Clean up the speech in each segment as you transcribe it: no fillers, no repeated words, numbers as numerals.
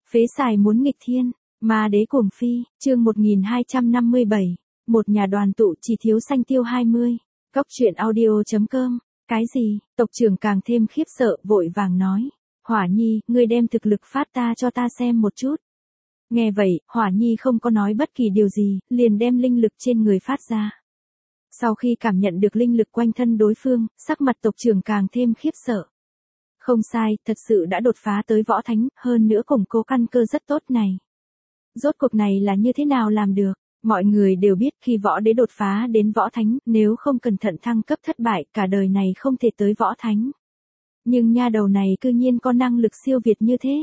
Phế xài muốn nghịch thiên, ma đế cuồng phi, chương 1257, một nhà đoàn tụ chỉ thiếu xanh tiêu 20, Cóc truyện audio.com, cái gì, tộc trưởng càng thêm khiếp sợ, vội vàng nói, Hỏa Nhi, ngươi đem thực lực phát ta cho ta xem một chút. Nghe vậy, Hỏa Nhi không có nói bất kỳ điều gì, liền đem linh lực trên người phát ra. Sau khi cảm nhận được linh lực quanh thân đối phương, sắc mặt tộc trưởng càng thêm khiếp sợ. Không sai, thật sự đã đột phá tới võ thánh, hơn nữa củng cố căn cơ rất tốt này. Rốt cuộc này là như thế nào làm được? Mọi người đều biết khi võ đế đột phá đến võ thánh, nếu không cẩn thận thăng cấp thất bại, cả đời này không thể tới võ thánh. Nhưng nha đầu này cư nhiên có năng lực siêu việt như thế.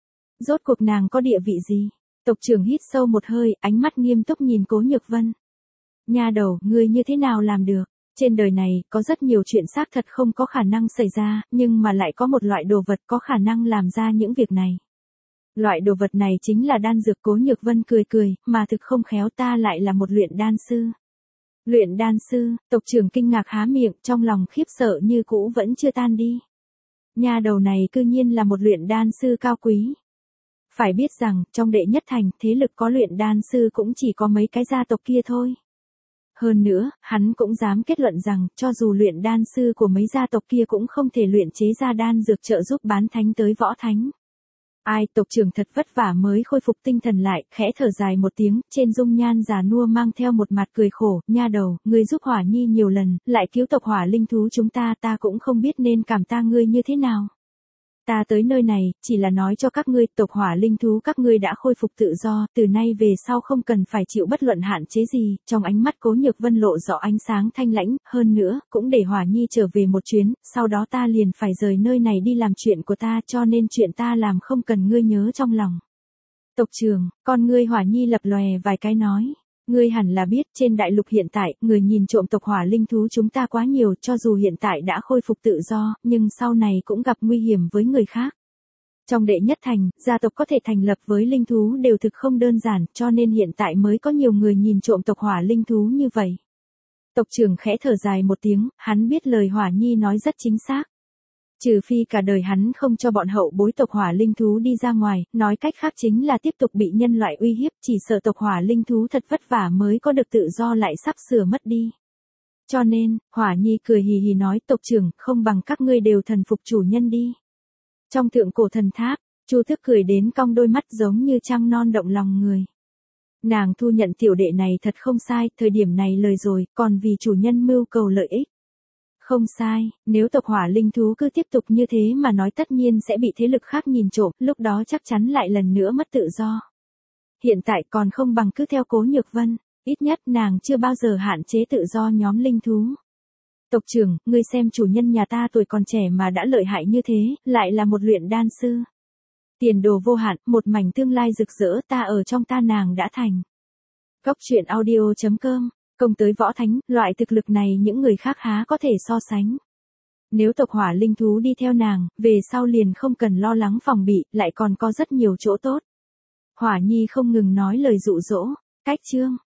Rốt cuộc nàng có địa vị gì? Tộc trưởng hít sâu một hơi, ánh mắt nghiêm túc nhìn Cố Nhược Vân. Nha đầu, ngươi như thế nào làm được? Trên đời này, có rất nhiều chuyện xác thật không có khả năng xảy ra, nhưng mà lại có một loại đồ vật có khả năng làm ra những việc này. Loại đồ vật này chính là đan dược. Cố Nhược Vân cười cười, mà thực không khéo ta lại là một luyện đan sư. Luyện đan sư, tộc trưởng kinh ngạc há miệng, trong lòng khiếp sợ như cũ vẫn chưa tan đi. Nha đầu này cư nhiên là một luyện đan sư cao quý. Phải biết rằng, trong đệ nhất thành, thế lực có luyện đan sư cũng chỉ có mấy cái gia tộc kia thôi. Hơn nữa, hắn cũng dám kết luận rằng, cho dù luyện đan sư của mấy gia tộc kia cũng không thể luyện chế ra đan dược trợ giúp bán thánh tới võ thánh. Ai, tộc trưởng thật vất vả mới khôi phục tinh thần lại, khẽ thở dài một tiếng, trên dung nhan già nua mang theo một mặt cười khổ, nha đầu, ngươi giúp Hỏa Nhi nhiều lần, lại cứu tộc hỏa linh thú chúng ta cũng không biết nên cảm ta ngươi như thế nào. Ta tới nơi này, chỉ là nói cho các ngươi, tộc hỏa linh thú các ngươi đã khôi phục tự do, từ nay về sau không cần phải chịu bất luận hạn chế gì, trong ánh mắt Cố Nhược Vân lộ rõ ánh sáng thanh lãnh, hơn nữa, cũng để Hỏa Nhi trở về một chuyến, sau đó ta liền phải rời nơi này đi làm chuyện của ta, cho nên chuyện ta làm không cần ngươi nhớ trong lòng. Tộc trưởng, con ngươi Hỏa Nhi lập lòe vài cái nói. Ngươi hẳn là biết, trên đại lục hiện tại, người nhìn trộm tộc hỏa linh thú chúng ta quá nhiều, cho dù hiện tại đã khôi phục tự do, nhưng sau này cũng gặp nguy hiểm với người khác. Trong đệ nhất thành, gia tộc có thể thành lập với linh thú đều thực không đơn giản, cho nên hiện tại mới có nhiều người nhìn trộm tộc hỏa linh thú như vậy. Tộc trưởng khẽ thở dài một tiếng, hắn biết lời Hỏa Nhi nói rất chính xác. Trừ phi cả đời hắn không cho bọn hậu bối tộc hỏa linh thú đi ra ngoài, nói cách khác chính là tiếp tục bị nhân loại uy hiếp, chỉ sợ tộc hỏa linh thú thật vất vả mới có được tự do lại sắp sửa mất đi. Cho nên, Hỏa Nhi cười hì hì nói, tộc trưởng, không bằng các ngươi đều thần phục chủ nhân đi. Trong thượng cổ thần tháp, Chu Thức cười đến cong đôi mắt giống như trăng non động lòng người. Nàng thu nhận tiểu đệ này thật không sai, thời điểm này lời rồi, còn vì chủ nhân mưu cầu lợi ích. Không sai, nếu tộc hỏa linh thú cứ tiếp tục như thế mà nói tất nhiên sẽ bị thế lực khác nhìn trộm, lúc đó chắc chắn lại lần nữa mất tự do. Hiện tại còn không bằng cứ theo Cố Nhược Vân, ít nhất nàng chưa bao giờ hạn chế tự do nhóm linh thú. Tộc trưởng, ngươi xem chủ nhân nhà ta tuổi còn trẻ mà đã lợi hại như thế, lại là một luyện đan sư. Tiền đồ vô hạn, một mảnh tương lai rực rỡ, ta ở trong ta nàng đã thành. Cóc truyện audio.com. Công tới võ thánh, loại thực lực này những người khác há có thể so sánh. Nếu tộc hỏa linh thú đi theo nàng, về sau liền không cần lo lắng phòng bị, lại còn có rất nhiều chỗ tốt. Hỏa Nhi không ngừng nói lời dụ dỗ, cách chương.